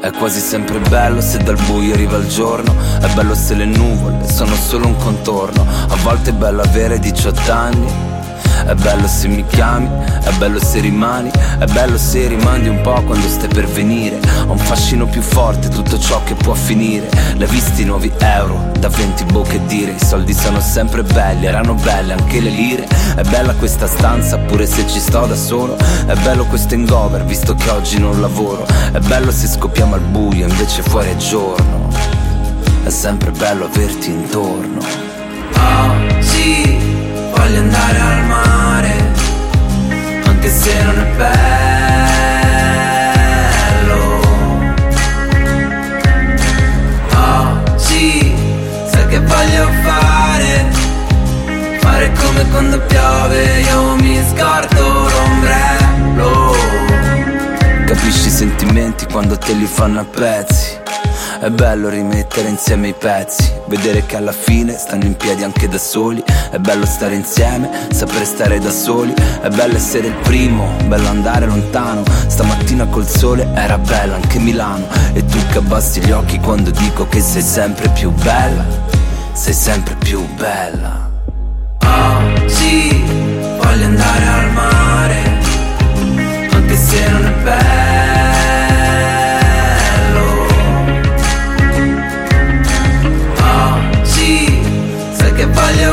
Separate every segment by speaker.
Speaker 1: È quasi sempre bello se dal buio arriva il giorno. È bello se le nuvole sono solo un contorno. A volte è bello avere 18 anni. È bello se mi chiami, è bello se rimani, è bello se rimandi un po' quando stai per venire. Ho un fascino più forte, tutto ciò che può finire. L'hai visti i nuovi euro, da 20 bocche dire. I soldi sono sempre belli, erano belle anche le lire. È bella questa stanza, pure se ci sto da solo. È bello questo hangover, visto che oggi non lavoro. È bello se scoppiamo al buio, invece fuori è giorno. È sempre bello averti intorno.
Speaker 2: Oggi voglio andare al mare, anche se non è bello. Oggi sai che voglio fare come quando piove, io mi scordo l'ombrello.
Speaker 1: Capisci i sentimenti quando te li fanno a pezzi. È bello rimettere insieme i pezzi, vedere che alla fine stanno in piedi anche da soli. È bello stare insieme, sapere stare da soli. È bello essere il primo, bello andare lontano. Stamattina col sole era bella anche Milano. E tu che abbassi gli occhi quando dico che sei sempre più bella. Sei sempre più bella.
Speaker 2: Oggi voglio andare al mare, anche se non è bello. Che voglio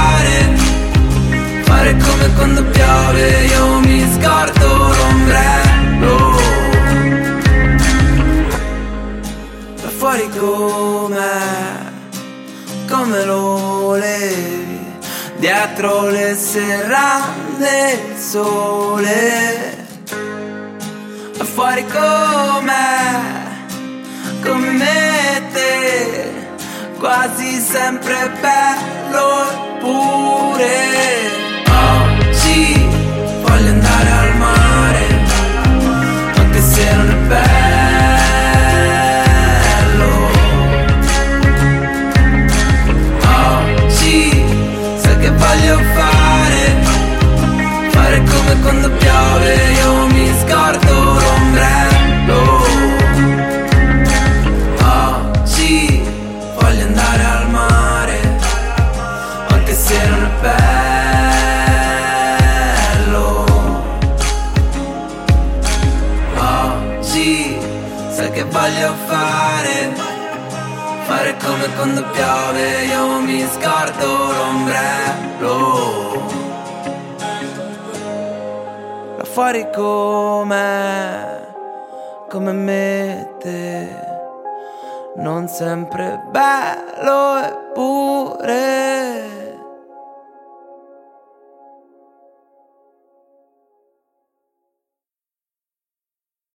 Speaker 2: fare come quando piove, io mi scordo l'ombrello. Da fuori come lo levi, dietro le serrande il sole. Da fuori come me te, quasi sempre bello eppure. Oggi voglio andare al mare, anche se non è bello. Oggi sai che voglio fare come quando piove, io mi scordo l'ombrello. Voglio andare al mare, anche se non è bello. Oggi sai che voglio fare come quando piove, io mi scordo l'ombrello. Là fuori come mette, non sempre bello eppure.